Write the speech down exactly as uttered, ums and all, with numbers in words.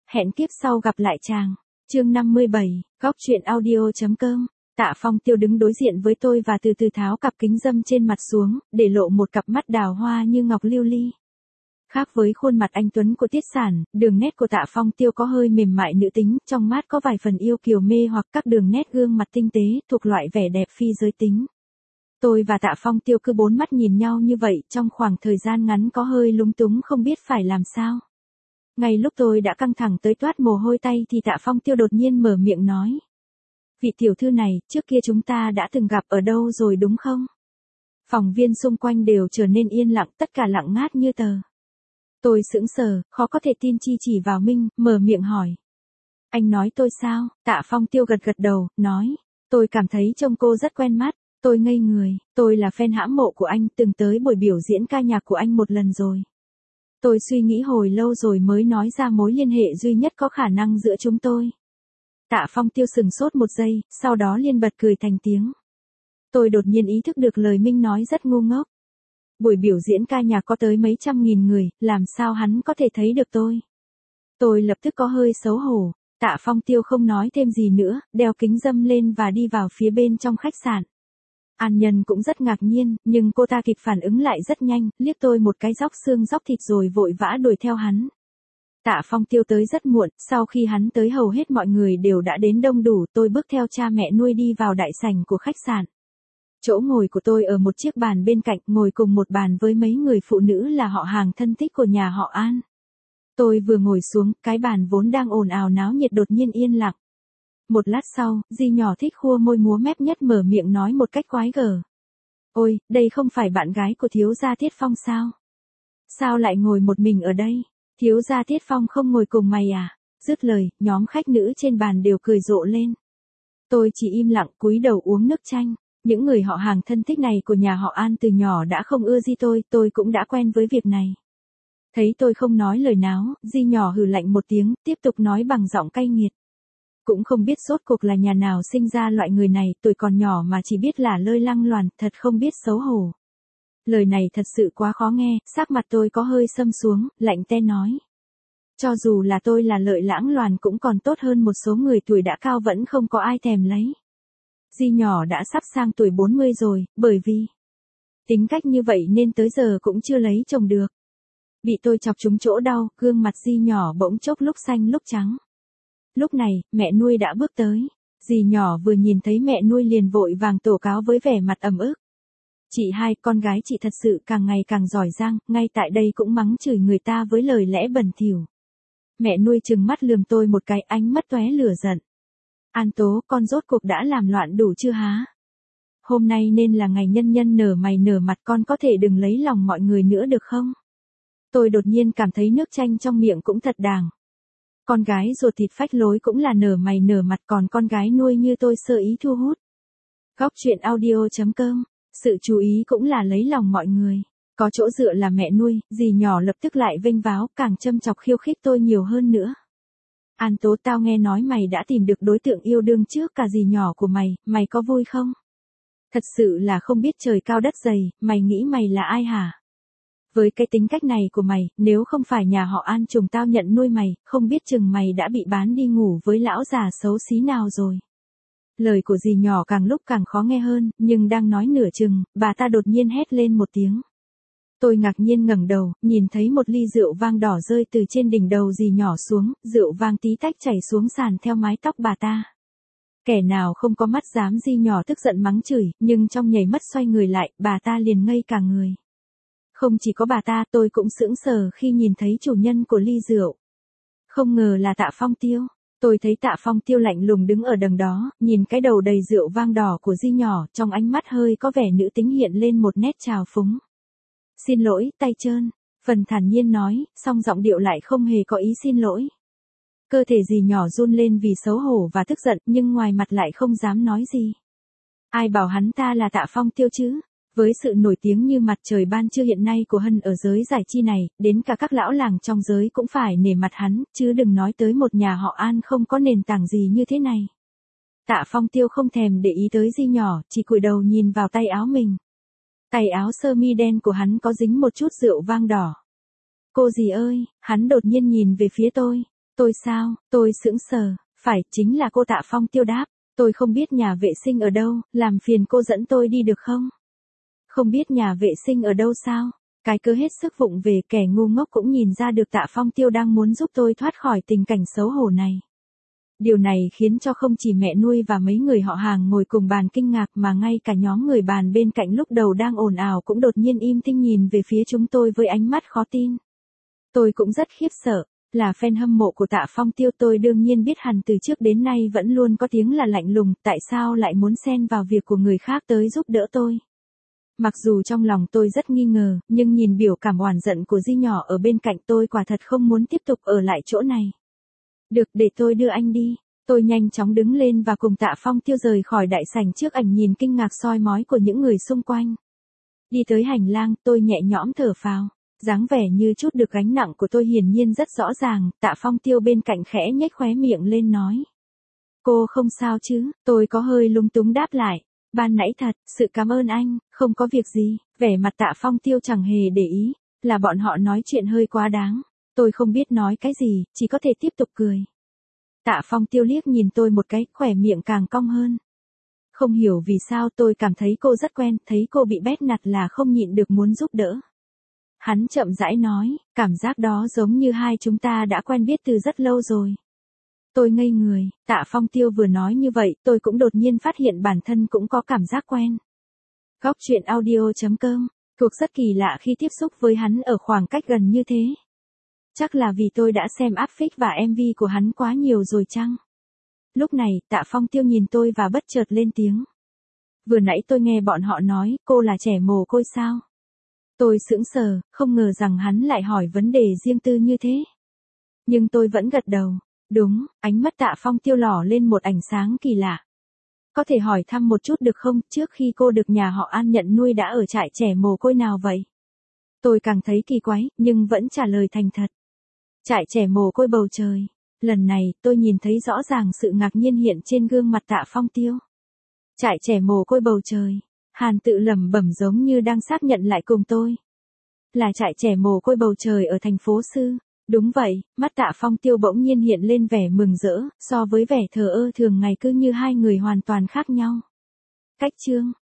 hẹn kiếp sau gặp lại chàng. Chương năm mươi bảy, góc truyện audio.com. Tạ Phong Tiêu đứng đối diện với tôi và từ từ tháo cặp kính râm trên mặt xuống, để lộ một cặp mắt đào hoa như ngọc lưu ly. Khác với khuôn mặt anh tuấn của Tiết Sản, đường nét của Tạ Phong Tiêu có hơi mềm mại nữ tính, trong mắt có vài phần yêu kiều mê hoặc các đường nét gương mặt tinh tế, thuộc loại vẻ đẹp phi giới tính. Tôi và Tạ Phong Tiêu cứ bốn mắt nhìn nhau như vậy, trong khoảng thời gian ngắn có hơi lúng túng không biết phải làm sao. Ngay lúc tôi đã căng thẳng tới toát mồ hôi tay thì Tạ Phong Tiêu đột nhiên mở miệng nói. Vị tiểu thư này, trước kia chúng ta đã từng gặp ở đâu rồi đúng không? Phòng viên xung quanh đều trở nên yên lặng, tất cả lặng ngát như tờ. Tôi sững sờ, khó có thể tin chi chỉ vào Minh, mở miệng hỏi. Anh nói tôi sao? Tạ Phong Tiêu gật gật đầu, nói. Tôi cảm thấy trông cô rất quen mắt. Tôi ngây người, tôi là fan hãm mộ của anh, từng tới buổi biểu diễn ca nhạc của anh một lần rồi. Tôi suy nghĩ hồi lâu rồi mới nói ra mối liên hệ duy nhất có khả năng giữa chúng tôi. Tạ Phong Tiêu sừng sốt một giây, sau đó liên bật cười thành tiếng. Tôi đột nhiên ý thức được lời Minh nói rất ngu ngốc. Buổi biểu diễn ca nhạc có tới mấy trăm nghìn người, làm sao hắn có thể thấy được tôi? Tôi lập tức có hơi xấu hổ. Tạ Phong Tiêu không nói thêm gì nữa, đeo kính râm lên và đi vào phía bên trong khách sạn. An Nhân cũng rất ngạc nhiên, nhưng cô ta kịp phản ứng lại rất nhanh, liếc tôi một cái róc xương róc thịt rồi vội vã đuổi theo hắn. Tạ Phong Tiêu tới rất muộn, sau khi hắn tới hầu hết mọi người đều đã đến đông đủ, tôi bước theo cha mẹ nuôi đi vào đại sảnh của khách sạn. Chỗ ngồi của tôi ở một chiếc bàn bên cạnh, ngồi cùng một bàn với mấy người phụ nữ là họ hàng thân thích của nhà họ An. Tôi vừa ngồi xuống, cái bàn vốn đang ồn ào náo nhiệt đột nhiên yên lặng. Một lát sau, Di nhỏ thích khua môi múa mép nhất mở miệng nói một cách quái gở. Ôi, đây không phải bạn gái của thiếu gia Tiết Phong sao? Sao lại ngồi một mình ở đây? Thiếu gia Tiết Phong không ngồi cùng mày à? Dứt lời, nhóm khách nữ trên bàn đều cười rộ lên. Tôi chỉ im lặng cúi đầu uống nước chanh. Những người họ hàng thân thích này của nhà họ An từ nhỏ đã không ưa Di tôi, tôi cũng đã quen với việc này. Thấy tôi không nói lời nào, Di nhỏ hừ lạnh một tiếng, tiếp tục nói bằng giọng cay nghiệt. Cũng không biết rốt cuộc là nhà nào sinh ra loại người này, tuổi còn nhỏ mà chỉ biết là lơi lăng loàn, thật không biết xấu hổ. Lời này thật sự quá khó nghe, sắc mặt tôi có hơi xâm xuống, lạnh te nói. Cho dù là tôi là lợi lãng loàn cũng còn tốt hơn một số người tuổi đã cao vẫn không có ai thèm lấy. Di nhỏ đã sắp sang tuổi bốn mươi rồi, bởi vì tính cách như vậy nên tới giờ cũng chưa lấy chồng được. Bị tôi chọc trúng chỗ đau, gương mặt Di nhỏ bỗng chốc lúc xanh lúc trắng. Lúc này, mẹ nuôi đã bước tới. Dì nhỏ vừa nhìn thấy mẹ nuôi liền vội vàng tố cáo với vẻ mặt ấm ức. Chị hai, con gái chị thật sự càng ngày càng giỏi giang, ngay tại đây cũng mắng chửi người ta với lời lẽ bẩn thỉu. Mẹ nuôi trừng mắt lườm tôi một cái, ánh mắt tóe lửa giận. An Tố, con rốt cuộc đã làm loạn đủ chưa hả? Hôm nay nên là ngày nhân nhân nở mày nở mặt, con có thể đừng lấy lòng mọi người nữa được không? Tôi đột nhiên cảm thấy nước chanh trong miệng cũng thật đàng. Con gái ruột thịt phách lối cũng là nở mày nở mặt, còn con gái nuôi như tôi sơ ý thu hút. Góc truyện audio.com. Sự chú ý cũng là lấy lòng mọi người. Có chỗ dựa là mẹ nuôi, dì nhỏ lập tức lại vênh váo, càng châm chọc khiêu khích tôi nhiều hơn nữa. An Tố, tao nghe nói mày đã tìm được đối tượng yêu đương trước cả dì nhỏ của mày, mày có vui không? Thật sự là không biết trời cao đất dày, mày nghĩ mày là ai hả? Với cái tính cách này của mày, nếu không phải nhà họ An trùng tao nhận nuôi mày, không biết chừng mày đã bị bán đi ngủ với lão già xấu xí nào rồi. Lời của dì nhỏ càng lúc càng khó nghe hơn, nhưng đang nói nửa chừng, bà ta đột nhiên hét lên một tiếng. Tôi ngạc nhiên ngẩng đầu, nhìn thấy một ly rượu vang đỏ rơi từ trên đỉnh đầu dì nhỏ xuống, rượu vang tí tách chảy xuống sàn theo mái tóc bà ta. Kẻ nào không có mắt dám, dì nhỏ tức giận mắng chửi, nhưng trong nhảy mắt xoay người lại, bà ta liền ngây cả người. Không chỉ có bà ta, tôi cũng sững sờ khi nhìn thấy chủ nhân của ly rượu. Không ngờ là Tạ Phong Tiêu. Tôi thấy Tạ Phong Tiêu lạnh lùng đứng ở đằng đó, nhìn cái đầu đầy rượu vang đỏ của Di nhỏ, trong ánh mắt hơi có vẻ nữ tính hiện lên một nét trào phúng. Xin lỗi, tay trơn. Phần thản nhiên nói, song giọng điệu lại không hề có ý xin lỗi. Cơ thể Di nhỏ run lên vì xấu hổ và tức giận, nhưng ngoài mặt lại không dám nói gì. Ai bảo hắn ta là Tạ Phong Tiêu chứ? Với sự nổi tiếng như mặt trời ban trưa hiện nay của Hân ở giới giải trí này, đến cả các lão làng trong giới cũng phải nể mặt hắn, chứ đừng nói tới một nhà họ An không có nền tảng gì như thế này. Tạ Phong Tiêu không thèm để ý tới Di nhỏ, chỉ cúi đầu nhìn vào tay áo mình. Tay áo sơ mi đen của hắn có dính một chút rượu vang đỏ. Cô dì ơi, hắn đột nhiên nhìn về phía tôi. Tôi sao, tôi sững sờ, phải, chính là cô Tạ Phong Tiêu đáp, tôi không biết nhà vệ sinh ở đâu, làm phiền cô dẫn tôi đi được không? Không biết nhà vệ sinh ở đâu sao? Cái cứ hết sức vụng về, kẻ ngu ngốc cũng nhìn ra được Tạ Phong Tiêu đang muốn giúp tôi thoát khỏi tình cảnh xấu hổ này. Điều này khiến cho không chỉ mẹ nuôi và mấy người họ hàng ngồi cùng bàn kinh ngạc mà ngay cả nhóm người bàn bên cạnh lúc đầu đang ồn ào cũng đột nhiên im tinh nhìn về phía chúng tôi với ánh mắt khó tin. Tôi cũng rất khiếp sợ, là fan hâm mộ của Tạ Phong Tiêu tôi đương nhiên biết hẳn từ trước đến nay vẫn luôn có tiếng là lạnh lùng, tại sao lại muốn xen vào việc của người khác tới giúp đỡ tôi. Mặc dù trong lòng tôi rất nghi ngờ, nhưng nhìn biểu cảm oán giận của Di nhỏ ở bên cạnh tôi quả thật không muốn tiếp tục ở lại chỗ này. Được, để tôi đưa anh đi. Tôi nhanh chóng đứng lên và cùng Tạ Phong Tiêu rời khỏi đại sảnh trước ảnh nhìn kinh ngạc soi mói của những người xung quanh. Đi tới hành lang, tôi nhẹ nhõm thở phào. Dáng vẻ như chút được gánh nặng của tôi hiển nhiên rất rõ ràng, Tạ Phong Tiêu bên cạnh khẽ nhếch khóe miệng lên nói. Cô không sao chứ, tôi có hơi lung túng đáp lại. Ban nãy thật, sự cảm ơn anh, không có việc gì, vẻ mặt Tạ Phong Tiêu chẳng hề để ý, là bọn họ nói chuyện hơi quá đáng. Tôi không biết nói cái gì, chỉ có thể tiếp tục cười. Tạ Phong Tiêu liếc nhìn tôi một cái, khỏe miệng càng cong hơn. Không hiểu vì sao tôi cảm thấy cô rất quen, thấy cô bị bét nạt là không nhịn được muốn giúp đỡ. Hắn chậm rãi nói, cảm giác đó giống như hai chúng ta đã quen biết từ rất lâu rồi. Tôi ngây người, Tạ Phong Tiêu vừa nói như vậy, tôi cũng đột nhiên phát hiện bản thân cũng có cảm giác quen. Góc truyện audio chấm com, thuộc rất kỳ lạ khi tiếp xúc với hắn ở khoảng cách gần như thế. Chắc là vì tôi đã xem áp phích và em vê của hắn quá nhiều rồi chăng? Lúc này, Tạ Phong Tiêu nhìn tôi và bất chợt lên tiếng. Vừa nãy tôi nghe bọn họ nói, cô là trẻ mồ côi sao? Tôi sững sờ, không ngờ rằng hắn lại hỏi vấn đề riêng tư như thế. Nhưng tôi vẫn gật đầu. Đúng, ánh mắt Tạ Phong Tiêu lỏ lên một ánh sáng kỳ lạ. Có thể hỏi thăm một chút được không, trước khi cô được nhà họ An nhận nuôi đã ở trại trẻ mồ côi nào vậy? Tôi càng thấy kỳ quái, nhưng vẫn trả lời thành thật. Trại trẻ mồ côi Bầu Trời. Lần này, tôi nhìn thấy rõ ràng sự ngạc nhiên hiện trên gương mặt Tạ Phong Tiêu. Trại trẻ mồ côi Bầu Trời. Hàn tự lẩm bẩm giống như đang xác nhận lại cùng tôi. Là trại trẻ mồ côi Bầu Trời ở thành phố Sư. Đúng vậy, mắt Tạ Phong Tiêu bỗng nhiên hiện lên vẻ mừng rỡ, so với vẻ thờ ơ thường ngày cứ như hai người hoàn toàn khác nhau. Cách chương